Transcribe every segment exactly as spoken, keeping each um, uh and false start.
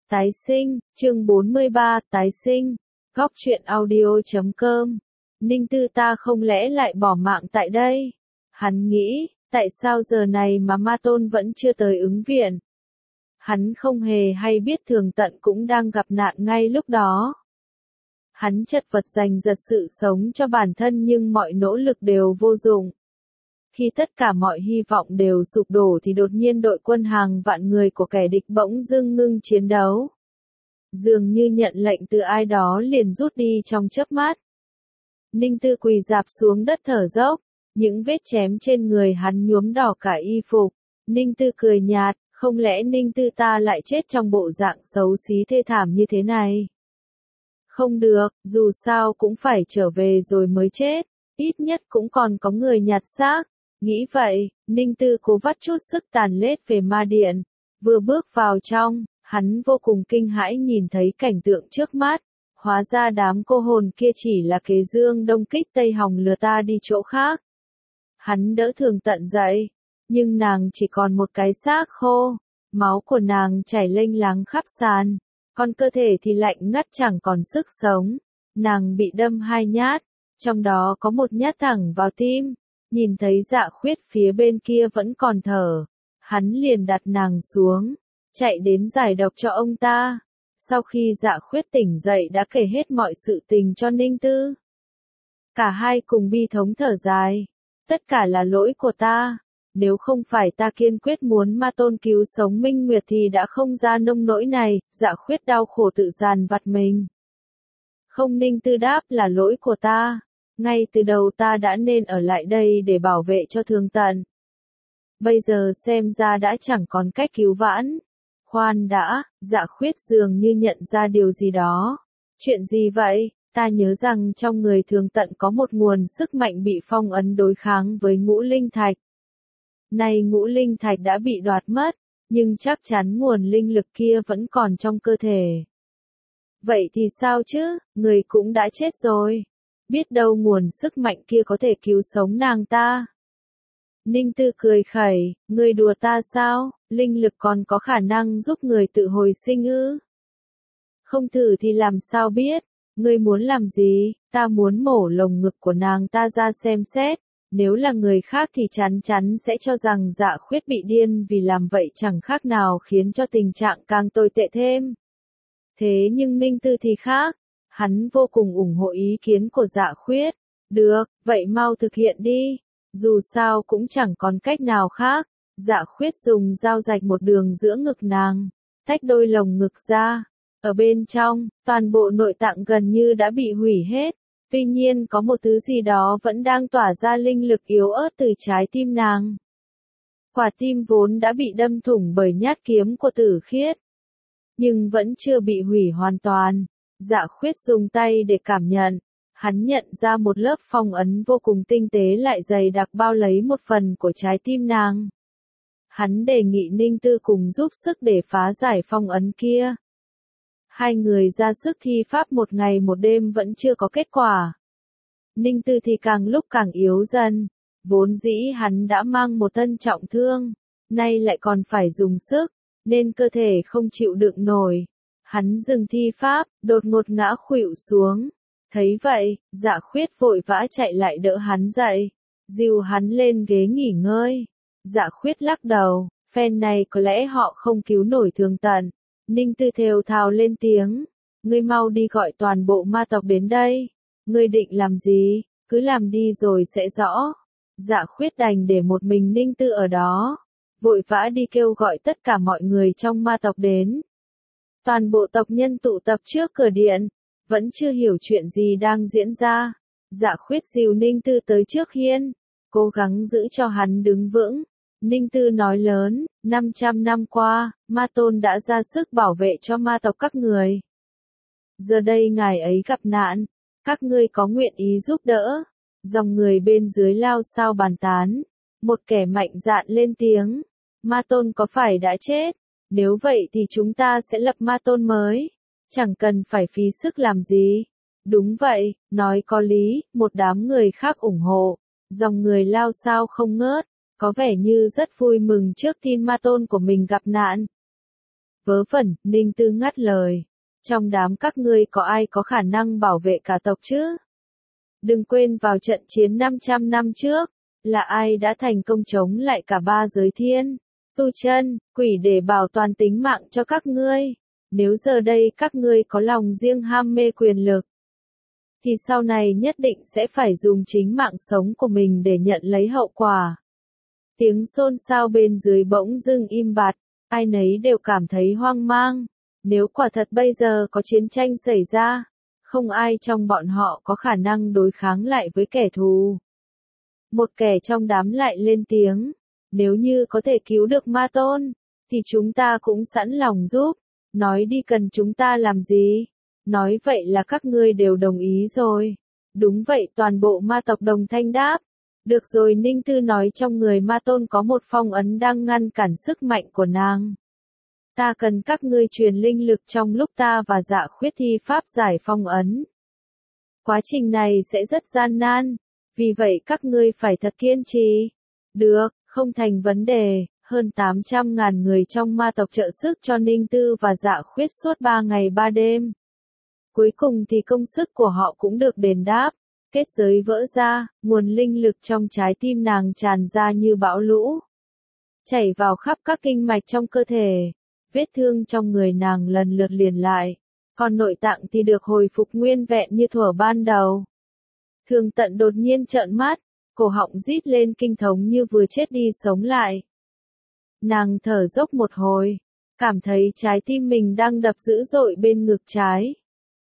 Tái sinh, chương bốn mươi ba, tái sinh, góc truyện audio chấm com. Ninh Tư ta không lẽ lại bỏ mạng tại đây? Hắn nghĩ, tại sao giờ này mà Ma Tôn vẫn chưa tới ứng viện? Hắn không hề hay biết Thường Tận cũng đang gặp nạn ngay lúc đó. Hắn chật vật giành giật sự sống cho bản thân nhưng mọi nỗ lực đều vô dụng. Khi tất cả mọi hy vọng đều sụp đổ thì đột nhiên đội quân hàng vạn người của kẻ địch bỗng dưng ngưng chiến đấu. Dường như nhận lệnh từ ai đó liền rút đi trong chớp mắt. Ninh Tư quỳ rạp xuống đất thở dốc, những vết chém trên người hắn nhuốm đỏ cả y phục. Ninh Tư cười nhạt, không lẽ Ninh Tư ta lại chết trong bộ dạng xấu xí thê thảm như thế này? Không được, dù sao cũng phải trở về rồi mới chết, ít nhất cũng còn có người nhặt xác. Nghĩ vậy, Ninh Tư cố vắt chút sức tàn lết về ma điện. Vừa bước vào trong, hắn vô cùng kinh hãi nhìn thấy cảnh tượng trước mắt. Hóa ra đám cô hồn kia chỉ là kế dương đông kích tây hòng lừa ta đi chỗ khác. Hắn đỡ Thường Tận dậy, nhưng nàng chỉ còn một cái xác khô. Máu của nàng chảy lênh láng khắp sàn, còn cơ thể thì lạnh ngắt chẳng còn sức sống. Nàng bị đâm hai nhát, trong đó có một nhát thẳng vào tim. Nhìn thấy Dạ Khuyết phía bên kia vẫn còn thở, hắn liền đặt nàng xuống, chạy đến giải độc cho ông ta. Sau khi Dạ Khuyết tỉnh dậy đã kể hết mọi sự tình cho Ninh Tư. Cả hai cùng bi thống thở dài, tất cả là lỗi của ta, nếu không phải ta kiên quyết muốn Ma Tôn cứu sống Minh Nguyệt thì đã không ra nông nỗi này. Dạ Khuyết đau khổ tự dằn vặt mình. Không, Ninh Tư đáp, là lỗi của ta. Ngay từ đầu ta đã nên ở lại đây để bảo vệ cho Thường Tận. Bây giờ xem ra đã chẳng còn cách cứu vãn. Khoan đã, Dạ Khuyết dường như nhận ra điều gì đó. Chuyện gì vậy? Ta nhớ rằng trong người Thường Tận có một nguồn sức mạnh bị phong ấn đối kháng với ngũ linh thạch. Nay ngũ linh thạch đã bị đoạt mất, nhưng chắc chắn nguồn linh lực kia vẫn còn trong cơ thể. Vậy thì sao chứ, người cũng đã chết rồi. Biết đâu nguồn sức mạnh kia có thể cứu sống nàng ta. Ninh Tư cười khẩy, ngươi đùa ta sao, linh lực còn có khả năng giúp người tự hồi sinh ư? Không thử thì làm sao biết, ngươi muốn làm gì? Ta muốn mổ lồng ngực của nàng ta ra xem xét, nếu là người khác thì chắn chắn sẽ cho rằng Dạ Khuyết bị điên, vì làm vậy chẳng khác nào khiến cho tình trạng càng tồi tệ thêm. Thế nhưng Ninh Tư thì khác. Hắn vô cùng ủng hộ ý kiến của Dạ Khuyết. Được, vậy mau thực hiện đi. Dù sao cũng chẳng còn cách nào khác. Dạ Khuyết dùng dao rạch một đường giữa ngực nàng, tách đôi lồng ngực ra. Ở bên trong, toàn bộ nội tạng gần như đã bị hủy hết. Tuy nhiên có một thứ gì đó vẫn đang tỏa ra linh lực yếu ớt từ trái tim nàng. Quả tim vốn đã bị đâm thủng bởi nhát kiếm của Tử Khiết, nhưng vẫn chưa bị hủy hoàn toàn. Dạ Khuyết dùng tay để cảm nhận, hắn nhận ra một lớp phong ấn vô cùng tinh tế lại dày đặc bao lấy một phần của trái tim nàng. Hắn đề nghị Ninh Tư cùng giúp sức để phá giải phong ấn kia. Hai người ra sức thi pháp một ngày một đêm vẫn chưa có kết quả. Ninh Tư thì càng lúc càng yếu dần, vốn dĩ hắn đã mang một thân trọng thương, nay lại còn phải dùng sức, nên cơ thể không chịu đựng nổi. Hắn dừng thi pháp, đột ngột ngã khuỵu xuống. Thấy vậy, Dạ Khuyết vội vã chạy lại đỡ hắn dậy, dìu hắn lên ghế nghỉ ngơi. Dạ Khuyết lắc đầu, phen này có lẽ họ không cứu nổi Thường Tận. Ninh Tư thều thào lên tiếng, ngươi mau đi gọi toàn bộ ma tộc đến đây. Ngươi định làm gì, cứ làm đi rồi sẽ rõ. Dạ Khuyết đành để một mình Ninh Tư ở đó, vội vã đi kêu gọi tất cả mọi người trong ma tộc đến. Toàn bộ tộc nhân tụ tập trước cửa điện, vẫn chưa hiểu chuyện gì đang diễn ra. Dạ Khuyết dìu Ninh Tư tới trước hiên, cố gắng giữ cho hắn đứng vững. Ninh Tư nói lớn, năm trăm năm qua, Ma Tôn đã ra sức bảo vệ cho ma tộc các người. Giờ đây ngài ấy gặp nạn, các ngươi có nguyện ý giúp đỡ? Dòng người bên dưới lao xao bàn tán. Một kẻ mạnh dạn lên tiếng, Ma Tôn có phải đã chết? Nếu vậy thì chúng ta sẽ lập Ma Tôn mới, chẳng cần phải phí sức làm gì. Đúng vậy, nói có lý, một đám người khác ủng hộ. Dòng người lao xao không ngớt, có vẻ như rất vui mừng trước tin Ma Tôn của mình gặp nạn. Vớ vẩn, Ninh Tư ngắt lời. Trong đám các ngươi có ai có khả năng bảo vệ cả tộc chứ? Đừng quên vào trận chiến năm trăm năm trước, là ai đã thành công chống lại cả ba giới thiên, tu chân, quỷ để bảo toàn tính mạng cho các ngươi. Nếu giờ đây các ngươi có lòng riêng ham mê quyền lực, thì sau này nhất định sẽ phải dùng chính mạng sống của mình để nhận lấy hậu quả. Tiếng xôn xao bên dưới bỗng dưng im bặt, ai nấy đều cảm thấy hoang mang. Nếu quả thật bây giờ có chiến tranh xảy ra, không ai trong bọn họ có khả năng đối kháng lại với kẻ thù. Một kẻ trong đám lại lên tiếng, nếu như có thể cứu được Ma Tôn, thì chúng ta cũng sẵn lòng giúp. Nói đi cần chúng ta làm gì? Nói vậy là các ngươi đều đồng ý rồi. Đúng vậy, toàn bộ ma tộc đồng thanh đáp. Được rồi, Ninh Tư nói, trong người Ma Tôn có một phong ấn đang ngăn cản sức mạnh của nàng. Ta cần các ngươi truyền linh lực trong lúc ta và Dạ Khuyết thi pháp giải phong ấn. Quá trình này sẽ rất gian nan, vì vậy các ngươi phải thật kiên trì. Được, không thành vấn đề. Hơn tám trăm ngàn người trong ma tộc trợ sức cho Ninh Tư và Dạ Khuyết suốt ba ngày ba đêm. Cuối cùng thì công sức của họ cũng được đền đáp. Kết giới vỡ ra, nguồn linh lực trong trái tim nàng tràn ra như bão lũ, chảy vào khắp các kinh mạch trong cơ thể. Vết thương trong người nàng lần lượt liền lại, còn nội tạng thì được hồi phục nguyên vẹn như thuở ban đầu. Thường Tận đột nhiên trợn mắt, cổ họng rít lên kinh thống như vừa chết đi sống lại. Nàng thở dốc một hồi, cảm thấy trái tim mình đang đập dữ dội bên ngực trái.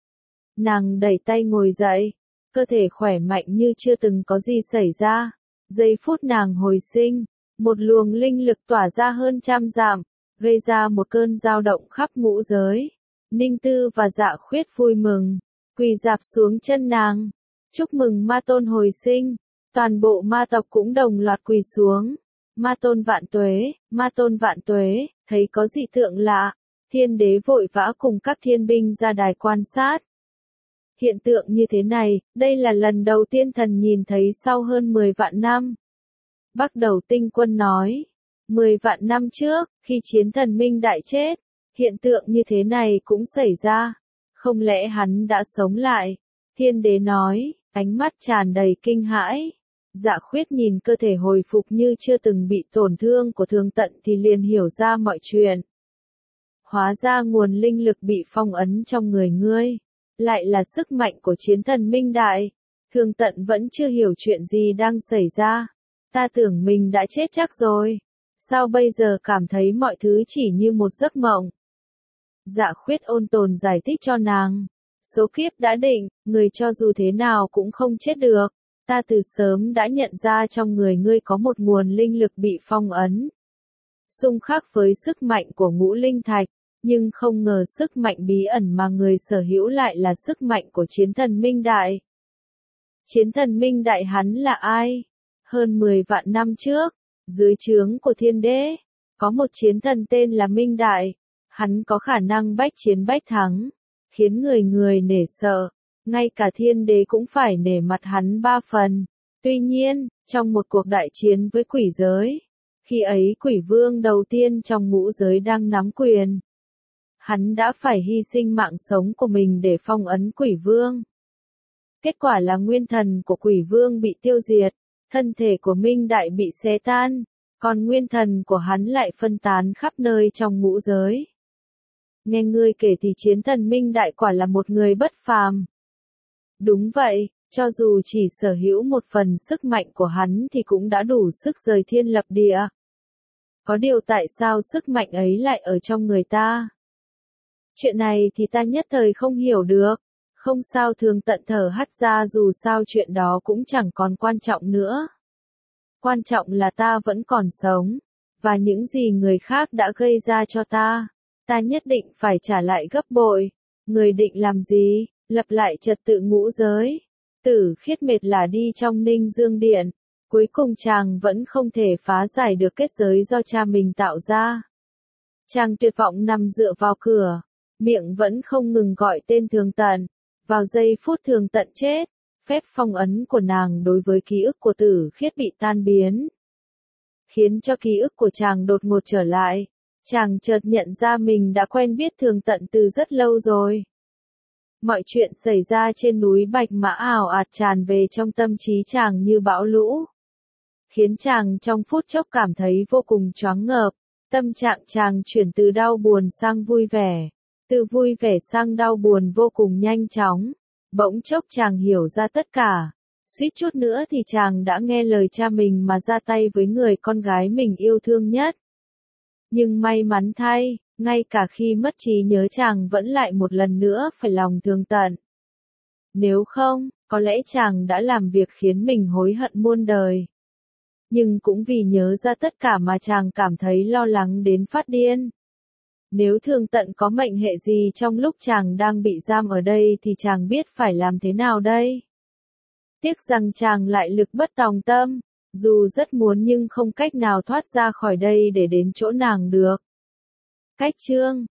Nàng đẩy tay ngồi dậy, cơ thể khỏe mạnh như chưa từng có gì xảy ra. Giây phút nàng hồi sinh, một luồng linh lực tỏa ra hơn trăm dặm, gây ra một cơn dao động khắp ngũ giới. Ninh Tư và Dạ Khuyết vui mừng, quỳ rạp xuống chân nàng, chúc mừng Ma Tôn hồi sinh. Toàn bộ ma tộc cũng đồng loạt quỳ xuống. Ma Tôn vạn tuế, Ma Tôn vạn tuế. Thấy có dị tượng lạ, thiên đế vội vã cùng các thiên binh ra đài quan sát. Hiện tượng như thế này, đây là lần đầu tiên thần nhìn thấy sau hơn mười vạn năm. Bắc Đầu Tinh Quân nói, mười vạn năm trước, khi chiến thần Minh Đại chết, hiện tượng như thế này cũng xảy ra. Không lẽ hắn đã sống lại? Thiên đế nói, ánh mắt tràn đầy kinh hãi. Dạ Khuyết nhìn cơ thể hồi phục như chưa từng bị tổn thương của Thường Tận thì liền hiểu ra mọi chuyện. Hóa ra nguồn linh lực bị phong ấn trong người ngươi, lại là sức mạnh của chiến thần Minh Đại. Thường Tận vẫn chưa hiểu chuyện gì đang xảy ra. Ta tưởng mình đã chết chắc rồi. Sao bây giờ cảm thấy mọi thứ chỉ như một giấc mộng? Dạ Khuyết ôn tồn giải thích cho nàng. Số kiếp đã định, người cho dù thế nào cũng không chết được. Ta từ sớm đã nhận ra trong người ngươi có một nguồn linh lực bị phong ấn, xung khắc với sức mạnh của ngũ linh thạch, nhưng không ngờ sức mạnh bí ẩn mà người sở hữu lại là sức mạnh của chiến thần Minh Đại. Chiến thần Minh Đại hắn là ai? Hơn mười vạn năm trước, dưới trướng của thiên đế, có một chiến thần tên là Minh Đại. Hắn có khả năng bách chiến bách thắng, khiến người người nể sợ. Ngay cả thiên đế cũng phải nể mặt hắn ba phần. Tuy nhiên, trong một cuộc đại chiến với quỷ giới, khi ấy quỷ vương đầu tiên trong ngũ giới đang nắm quyền, hắn đã phải hy sinh mạng sống của mình để phong ấn quỷ vương. Kết quả là nguyên thần của quỷ vương bị tiêu diệt, thân thể của Minh Đại bị xé tan, còn nguyên thần của hắn lại phân tán khắp nơi trong ngũ giới. Nghe ngươi kể thì chiến thần Minh Đại quả là một người bất phàm. Đúng vậy, cho dù chỉ sở hữu một phần sức mạnh của hắn thì cũng đã đủ sức rời thiên lập địa. Có điều tại sao sức mạnh ấy lại ở trong người ta? Chuyện này thì ta nhất thời không hiểu được. Không sao, Thường Tận thở hắt ra, dù sao chuyện đó cũng chẳng còn quan trọng nữa. Quan trọng là ta vẫn còn sống, và những gì người khác đã gây ra cho ta, ta nhất định phải trả lại gấp bội. Người định làm gì? Lập lại trật tự ngũ giới. Tử Khiết mệt lả đi trong Ninh Dương Điện. Cuối cùng chàng vẫn không thể phá giải được kết giới do cha mình tạo ra. Chàng tuyệt vọng nằm dựa vào cửa, miệng vẫn không ngừng gọi tên Thường Tận. Vào giây phút Thường Tận chết, phép phong ấn của nàng đối với ký ức của Tử Khiết bị tan biến, khiến cho ký ức của chàng đột ngột trở lại. Chàng chợt nhận ra mình đã quen biết Thường Tận từ rất lâu rồi. Mọi chuyện xảy ra trên núi Bạch Mã ào ạt tràn về trong tâm trí chàng như bão lũ, khiến chàng trong phút chốc cảm thấy vô cùng choáng ngợp. Tâm trạng chàng chuyển từ đau buồn sang vui vẻ, từ vui vẻ sang đau buồn vô cùng nhanh chóng. Bỗng chốc chàng hiểu ra tất cả, suýt chút nữa thì chàng đã nghe lời cha mình mà ra tay với người con gái mình yêu thương nhất. Nhưng may mắn thay, ngay cả khi mất trí nhớ chàng vẫn lại một lần nữa phải lòng Thường Tận. Nếu không, có lẽ chàng đã làm việc khiến mình hối hận muôn đời. Nhưng cũng vì nhớ ra tất cả mà chàng cảm thấy lo lắng đến phát điên. Nếu Thường Tận có mệnh hệ gì trong lúc chàng đang bị giam ở đây thì chàng biết phải làm thế nào đây? Tiếc rằng chàng lại lực bất tòng tâm, dù rất muốn nhưng không cách nào thoát ra khỏi đây để đến chỗ nàng được. Cách chương